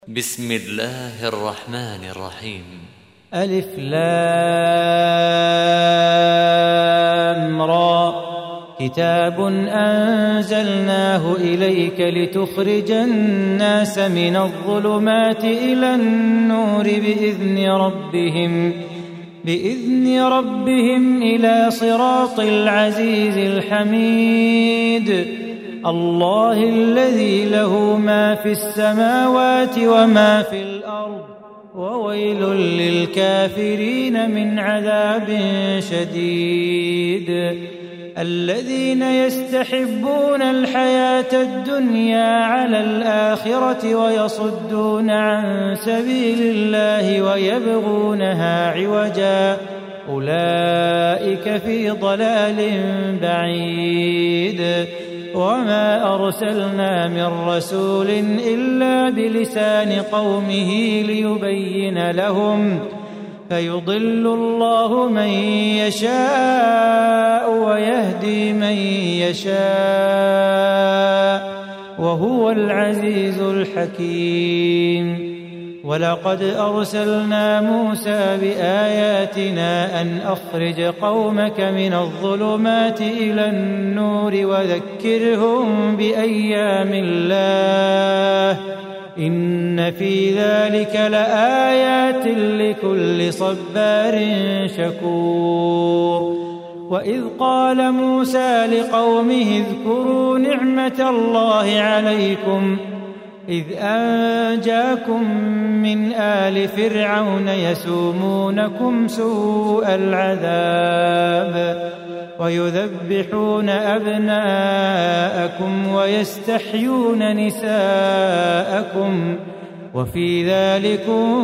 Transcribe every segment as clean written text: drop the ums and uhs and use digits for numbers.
بسم الله الرحمن الرحيم. ألف لام را. كتاب أنزلناه إليك لتخرج الناس من الظلمات إلى النور بإذن ربهم إلى صراط العزيز الحميد. الله الذي له ما في السماوات وما في الأرض وويل للكافرين من عذاب شديد. الذين يستحبون الحياة الدنيا على الآخرة ويصدون عن سبيل الله ويبغونها عوجا أولئك في ضلال بعيد. وما أرسلنا من رسول إلا بلسان قومه ليبين لهم فيضل الله من يشاء ويهدي من يشاء وهو العزيز الحكيم. ولقد أرسلنا موسى بآياتنا أن أخرج قومك من الظلمات إلى النور وذكرهم بأيام الله إن في ذلك لآيات لكل صبار شكور. وإذ قال موسى لقومه اذكروا نعمة الله عليكم إذ أنجاكم من آل فرعون يسومونكم سوء العذاب ويذبحون أبناءكم ويستحيون نساءكم وفي ذلكم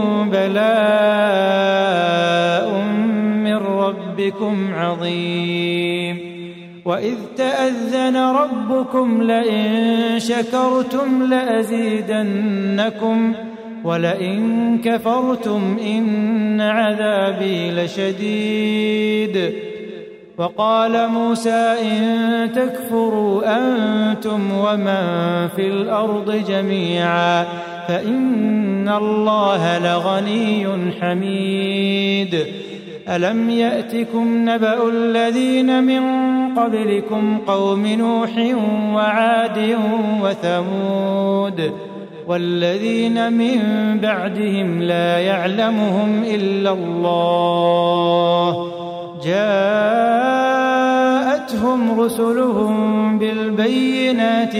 بلاء من ربكم عظيم. وإذ تأذن ربكم لئن شكرتم لأزيدنكم ولئن كفرتم إن عذابي لشديد. وقال موسى إن تكفروا أنتم ومن في الأرض جميعا فإن الله لغني حميد. ألم يأتكم نبأ الذين من قبلكم قوم نوح وعاد وثمود والذين من بعدهم لا يعلمهم إلا الله جاءتهم رسلهم بالبينات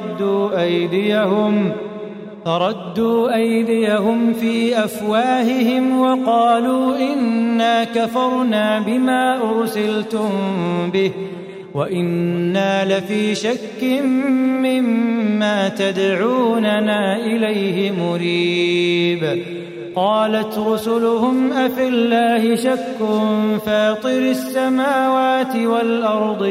فردوا أيديهم في أفواههم وقالوا إنا كفرنا بما أرسلتم به وإنا لفي شك مما تدعوننا إليه مريب. قالت رسلهم أفي الله شك فاطر السماوات والأرض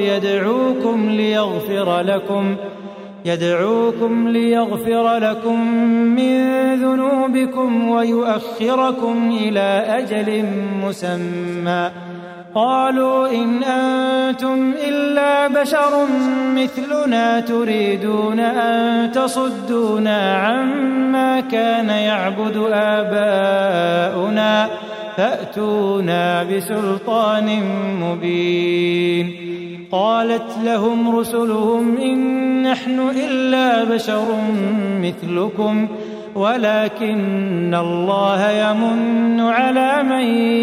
يدعوكم ليغفر لكم من ذنوبكم ويؤخركم إلى أجل مسمى قالوا إن أنتم إلا بشر مثلنا تريدون أن تصدونا عما كان يعبد آباؤنا فأتونا بسلطان مبين. قالت لهم رسلهم إن نحن إلا بشر مثلكم ولكن الله يمن على من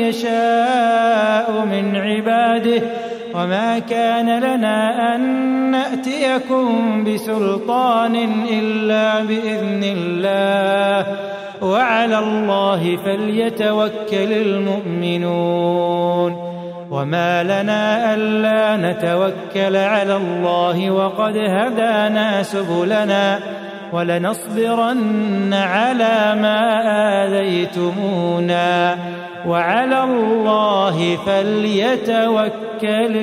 يشاء من عباده وما كان لنا أن نأتيكم بسلطان إلا بإذن الله وعلى الله فليتوكل المؤمنون. وما لنا ألا نتوكل على الله وقد هدانا سبلنا ولنصبرن على ما آذيتمونا وعلى الله فليتوكل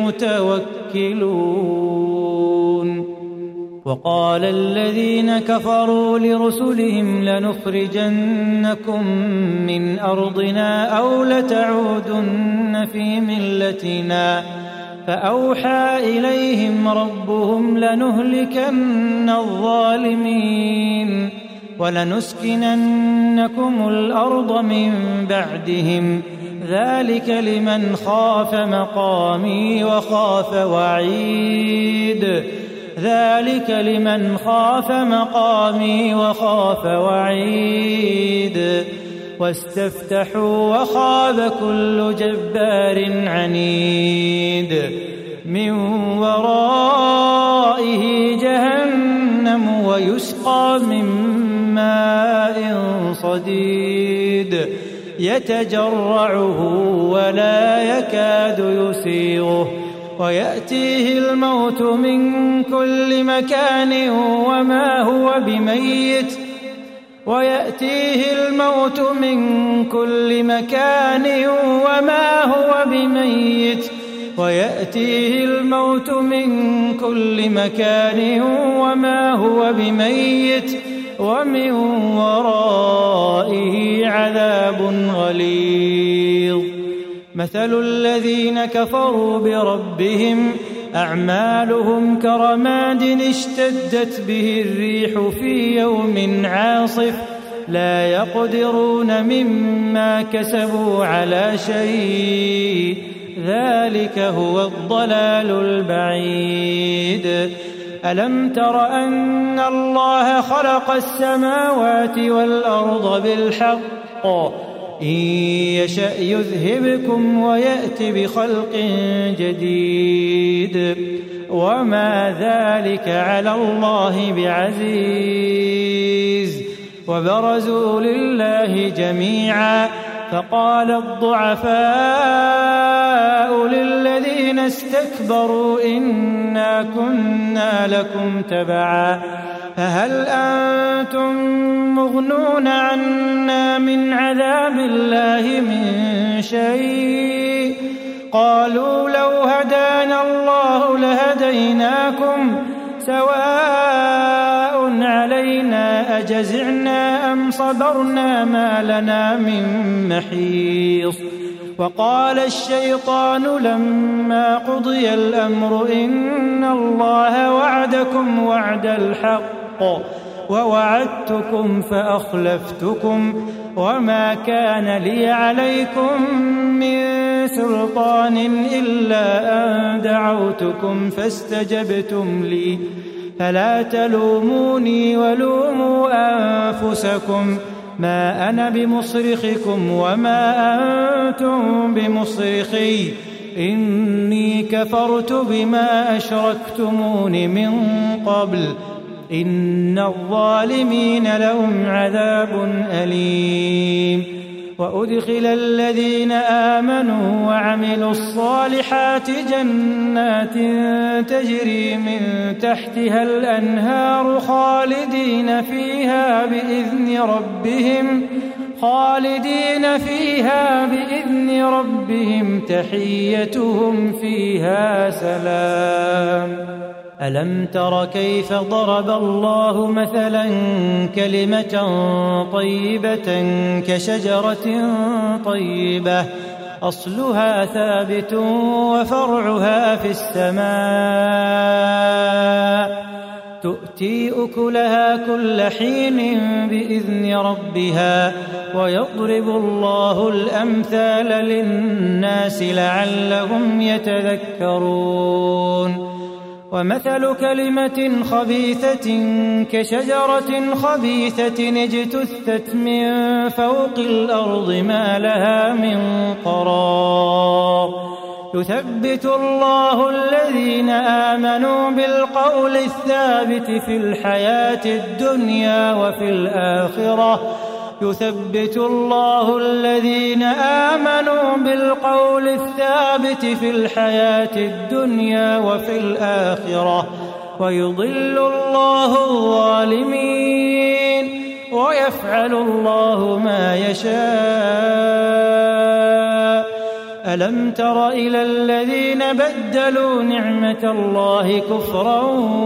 المتوكلون. وقال الذين كفروا لرسلهم لنخرجنكم من أرضنا أو لتعودن في ملتنا فأوحى إليهم ربهم لنهلكن الظالمين ولنسكننكم الأرض من بعدهم ذلك لمن خاف مقامي وخاف وعيد ذلك لمن خاف مقامي وخاف وعيد واستفتحوا وخاب كل جبار عنيد من ورائه جهنم ويسقى من ماء صديد يتجرعه ولا يكاد يسيغه ويأتيه الموت من كل مكان وما هو بميت ومن ورائه عذاب غليظ مثل الذين كفروا بربهم أعمالهم كرماد اشتدت به الريح في يوم عاصف لا يقدرون مما كسبوا على شيء ذلك هو الضلال البعيد ألم تر أن الله خلق السماوات والأرض بالحق إن يشأ يذهبكم ويأت بخلق جديد وما ذلك على الله بعزيز وبرزوا لله جميعا فقال الضعفاء للذين استكبروا إنا كنا لكم تبعا فهل أنتم مغنون عنا من عذاب الله من شيء قالوا لو هدانا الله لهديناكم سواء علينا أجزعنا أم صبرنا ما لنا من محيص وقال الشيطان لما قضي الأمر إن الله وعدكم وعد الحق ووعدتكم فأخلفتكم وما كان لي عليكم من سلطان إلا أن دعوتكم فاستجبتم لي فلا تلوموني ولوموا أنفسكم ما أنا بمصرخكم وما أنتم بمصرخي إني كفرت بما أشركتمون من قبل إن الظالمين لهم عذاب أليم وأدخل الذين آمنوا وعملوا الصالحات جنات تجري من تحتها الأنهار خالدين فيها بإذن ربهم تحيتهم فيها سلام ألم تر كيف ضرب الله مثلا كلمة طيبة كشجرة طيبة أصلها ثابت وفرعها في السماء تؤتي أكلها كل حين بإذن ربها ويضرب الله الأمثال للناس لعلهم يتذكرون ومثل كلمة خبيثة كشجرة خبيثة اجتثت من فوق الأرض ما لها من قرار يثبت الله الذين آمنوا بالقول الثابت في الحياة الدنيا وفي الآخرة يثبت الله الذين آمنوا بالقول الثابت في الحياة الدنيا وفي الآخرة ويضل الله الظالمين ويفعل الله ما يشاء ألم تر إلى الذين بدلوا نعمة الله كفرا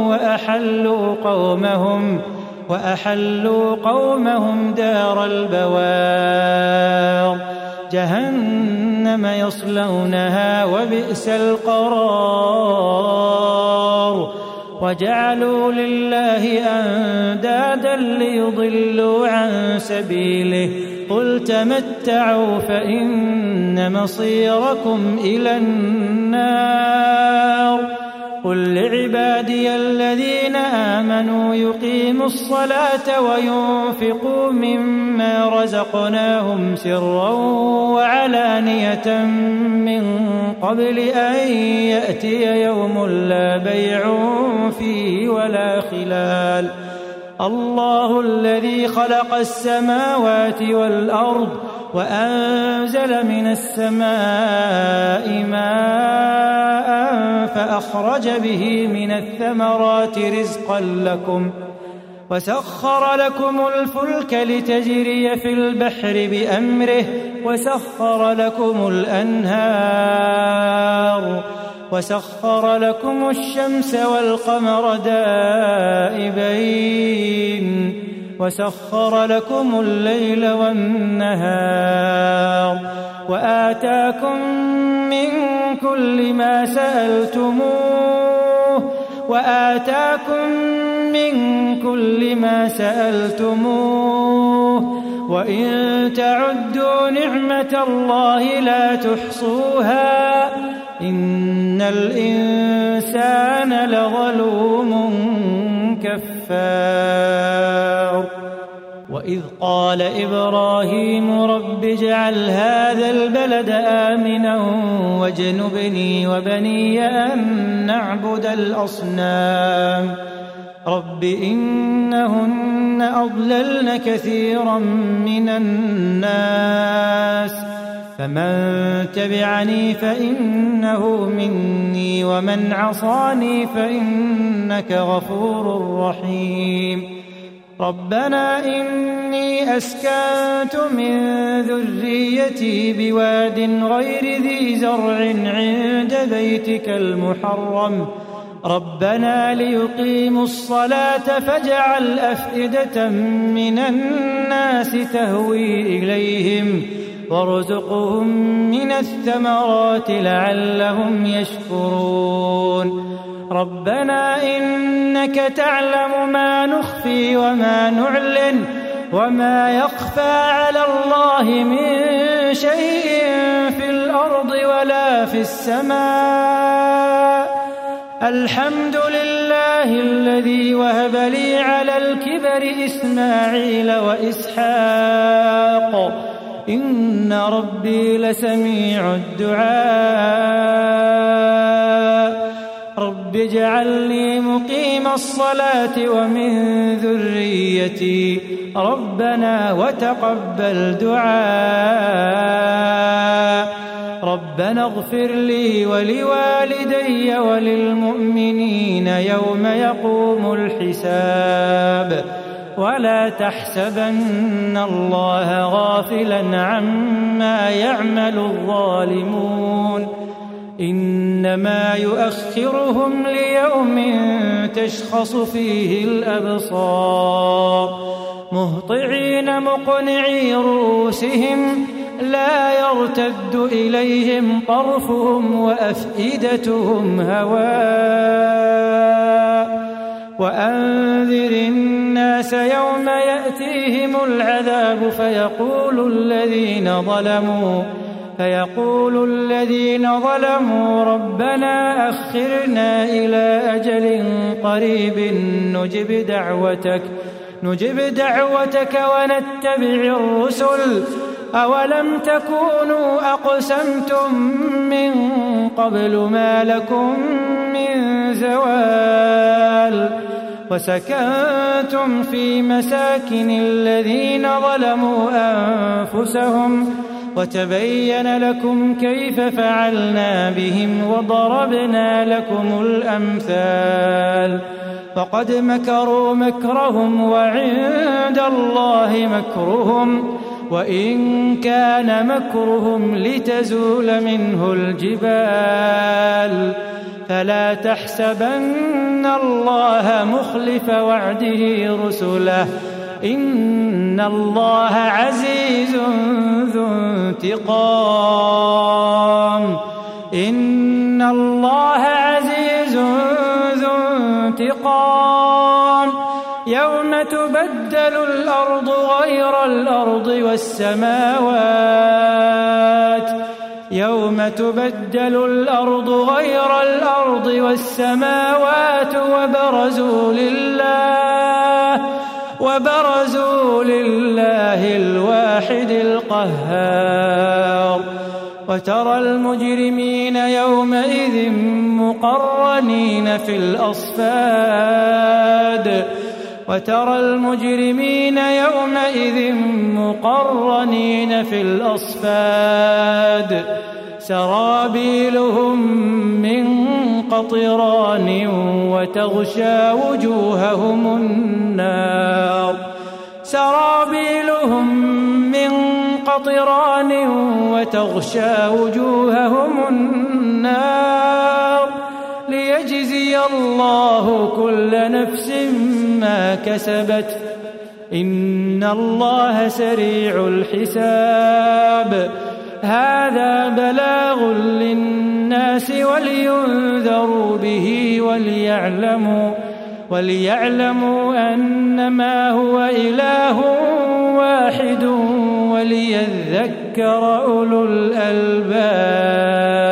وأحلوا قومهم دار البوار جهنم يصلونها وبئس القرار وجعلوا لله أندادا ليضلوا عن سبيله قل تمتعوا فإن مصيركم إلى النار قل لعبادي الذين آمنوا يقيموا الصلاة وينفقوا مما رزقناهم سرا وعلانية من قبل أن يأتي يوم لا بيع فيه ولا خلال الله الذي خلق السماوات والأرض وأنزل من السماء ماء فأخرج به من الثمرات رزقا لكم وسخر لكم الفلك لتجري في البحر بأمره وسخر لكم الأنهار وسخر لكم الشمس والقمر دائبين وسخر لكم الليل والنهار وآتاكم من كل ما سألتموه وإن تعدوا نعمة الله لا تحصوها إن الإنسان لظلوم كفار وإذ قال إبراهيم رب اجعل هذا البلد آمنا واجنبني وبني أن نعبد الأصنام رب إنهن أضللن كثيرا من الناس فمن تبعني فإنه مني ومن عصاني فإنك غفور رحيم ربنا إني أسكنت من ذريتي بواد غير ذي زرع عند بيتك المحرم ربنا ليقيموا الصلاة فاجعل أفئدة من الناس تهوي إليهم وارزقهم من الثمرات لعلهم يشكرون ربنا إنك تعلم ما نخفي وما نعلن وما يخفى على الله من شيء في الأرض ولا في السماء الحمد لله الذي وهب لي على الكبر إسماعيل وإسحاق إن ربي لسميع الدعاء رب اجعلني مقيم الصلاة ومن ذريتي ربنا وتقبل دعاء ربنا اغفر لي ولوالدي وللمؤمنين يوم يقوم الحساب ولا تحسبن الله غافلا عما يعمل الظالمون إنما يؤخرهم ليوم تشخص فيه الأبصار مهطعين مقنعي رؤوسهم لا يرتد إليهم طرفهم وأفئدتهم هواء وأنذر الناس يوم يأتيهم العذاب فيقول الذين ظلموا ربنا أخرنا إلى أجل قريب نجب دعوتك ونتبع الرسل أولم تكونوا أقسمتم من قبل ما لكم من زوال وسكنتم في مساكن الذين ظلموا أنفسهم وتبين لكم كيف فعلنا بهم وضربنا لكم الأمثال فقد مكروا مكرهم وعند الله مكرهم وإن كان مكرهم لتزول منه الجبال فلا تحسبن الله مخلف وعده رسله إن الله عزيز ذو انتقام تبدل الأرض غير الأرض والسماوات يوم تبدل الأرض غير الأرض والسماوات وبرزوا لله الواحد القهار وترى المجرمين يومئذ مقرنين في الأصفاد سرابيلهم من قطران وتغشى وجوههم النار ليجزي الله كل نفس ما كسبت إن الله سريع الحساب هذا بلاغ للناس ولينذروا به وليعلموا أنما هو إله واحد وليذكر أولو الألباب.